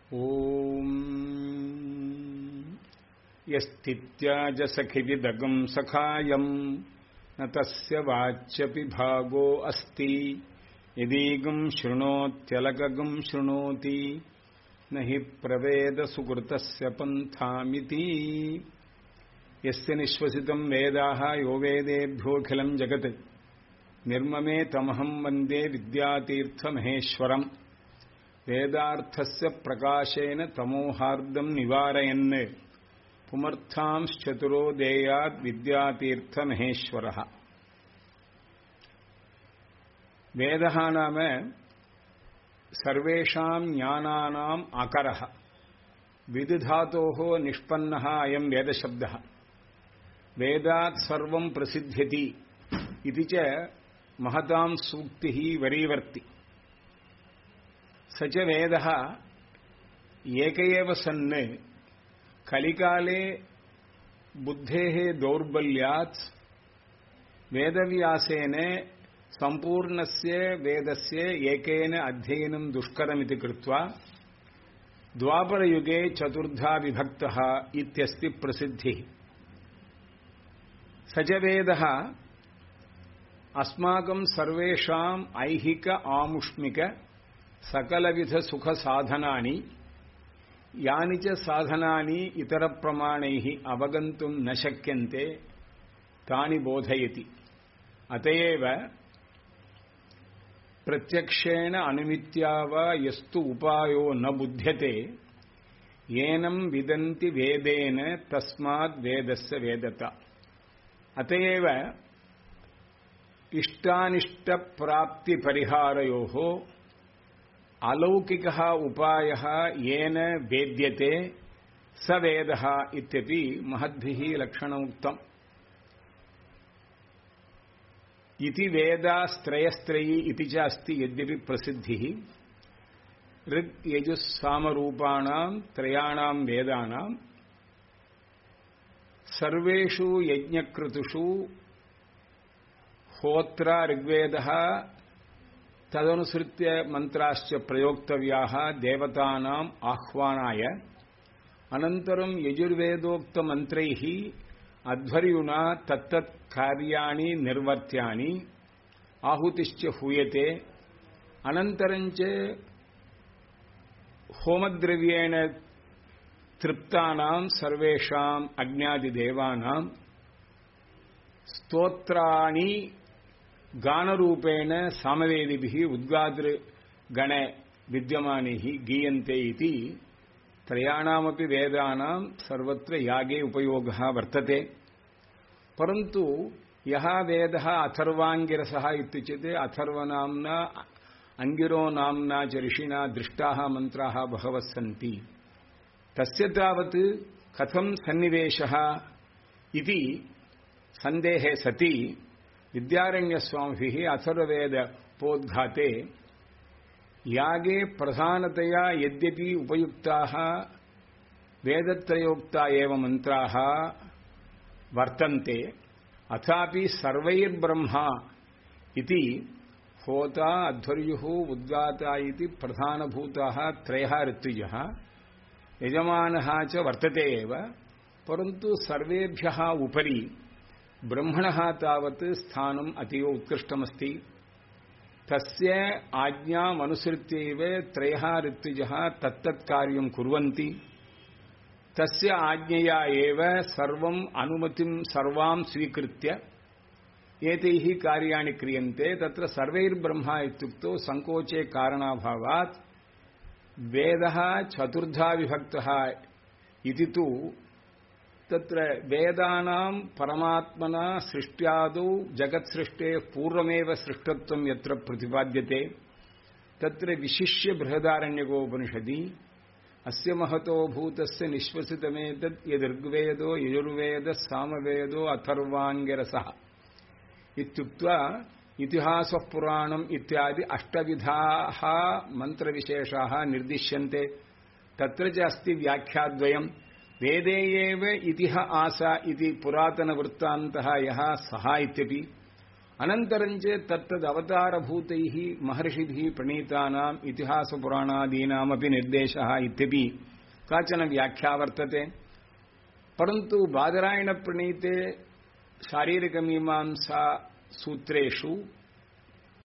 ஓம் யஸ்தித்யாஜ சகிவிதகம் சகாயம் நதஸ்ய வாச்யபி பாகோ அஸ்தி யதீகம் ஸ்ருணோத்யலககம் ஸ்ருணோதி நஹி பிரவேத சுகிருதஸ்ய பந்தாமிதி யஸ்ய நிஸ்வசிதம் வேதாஹ யோ வேதேभ्योऽखिलं ஜகத் நிர்மமே தமஹம் வந்தே வித்யாதீர்த்த மகேஸ்வரம் வேதார்த்தஸ்ய பிரகாசேன தமோஹார்தம் நிவாரயன் புமர்த்தாம்ச்சதுரோ தேயாத் வித்யாதீர்த்த மகேஸ்வரः. வேதः நாம சர்வேஷாம் ஞானானாம் ஆகரः. விதுதாதோः நிஷ்பன்னः அயம் வேதசப்தः. வேதாத் சர்வம் பிரசித்யதி इति च महतां सूक्तिः वरीवर्ति. स च वेदः एक एव सन् कलिकाले बुद्धेः दौर्बल्यात् वेदव्यासेन सम्पूर्णस्य वेदस्य एकेन अध्ययनं दुष्करमिति कृत्वा द्वापरयुगे चतुर्धा विभक्तः इत्यस्ति प्रसिद्धिः. स च वेदः अस्माकं सर्वेषाम् ऐहिक आमुष्मिक सकलविध सुख साधनानि यानि च साधनानि इतर प्रमाणैः अवगन्तुं न शक्यन्ते तानि बोधयति. अतएव प्रत्यक्षेण अनुमित्या वा यस्तु उपायो न बुध्यते येनं विदन्ति वेदेन तस्माद् वेदस्य वेदता. अतएव इष्टानिष्ट प्राप्ति परिहारयोः अलौकिकः उपायः येन वेद्यते स वेदः इत्यपि महद्भिः लक्षणमुक्तम्. इति वेदास्त्रयस्त्रयी इति च अस्ति यद्यपि प्रसिद्धिः. ऋग् यजुः सामरूपाणां त्रयाणां वेदानां सर्वेषु यज्ञकृतुषु होत्र ऋग्वेदः तदनुसृत्य मंत्राश्च प्रयोक्तव्याः देवतानाम् आह्वानाय. अनन्तरं यजुर्वेदोक्त मंत्रैः अध्वर्युना तत्तत् कार्याणि निर्वर्त्यानि आहुतिश्च हूयते. अनन्तरं च होमद्रव्येण तृप्तानां सर्वेषाम् अग्न्यादिदेवानां स्तोत्राणि गानरूपेण सामवेदिभिः उद्गातृगण विद्यमानैः गीयन्ते इति त्रयाणामपि वेदानां सर्वत्र यागे उपयोगः वर्तते. परन्तु यः वेदः अथर्वाङ्गिरसः इत्युच्यते, अथर्वनाम्ना अङ्गिरो नाम्ना च ऋषिणा दृष्टाः मन्त्राः बहवः सन्ति. तस्य तावत् कथं सन्निवेशः इति सन्देहे सति विद्यारण्यस्वामिभिः अथर्ववेदोद्घाते यागे प्रधानतया यद्यपि उपयुक्ताः वेदत्रयोक्ता एव मन्त्राः वर्तन्ते अथापि सर्वैर्ब्रह्मा इति होता अध्वर्युः उद्गाता इति प्रधानभूताः त्रयः ऋत्विजः यजमानः च वर्तते एव. परन्तु सर्वेभ्यः उपरि ब्रह्मणः तावत् स्थानम् अतीव उत्कृष्टमस्ति. तस्य आज्ञामनुसृत्यैव त्रयः ऋत्विजः तत्तत् कार्यं कुर्वन्ति. तस्य आज्ञया एव सर्वम् अनुमतिं सर्वां स्वीकृत्य एतैः कार्याणि क्रियन्ते. तत्र सर्वैर्ब्रह्मा इत्युक्तौ संकोचे कारणाभावात् वेदः चतुर्धा विभक्तः इति तु तत्र वेदानां परमात्मना सृष्ट्यादौ जगत्सृष्टेः पूर्वमेव सृष्टत्वं यत्र प्रतिपाद्यते तत्र विशिष्य बृहदारण्यकोपनिषदि अस्य महतो भूतस्य निश्वसितमेतत् यदृग्वेदो यजुर्वेदः सामवेदो अथर्वाङ्गिरसः इत्युक्त्वा इतिहासः पुराणम् इत्यादि अष्टविधाः मन्त्रविशेषाः निर्दिश्यन्ते. तत्र च अस्ति व्याख्याद्वयम्. वेदे एव इतिह आसा इति पुरातनवृत्तान्तः यः सः इत्यपि अनन्तरञ्च तत्तद् अवतारभूतैः महर्षिभिः प्रणीतानाम् इतिहासपुराणादीनामपि निर्देशः इत्यपि काचन व्याख्या वर्तते। परन्तु बादरायणप्रणीते शारीरिकमीमांसा सूत्रेषु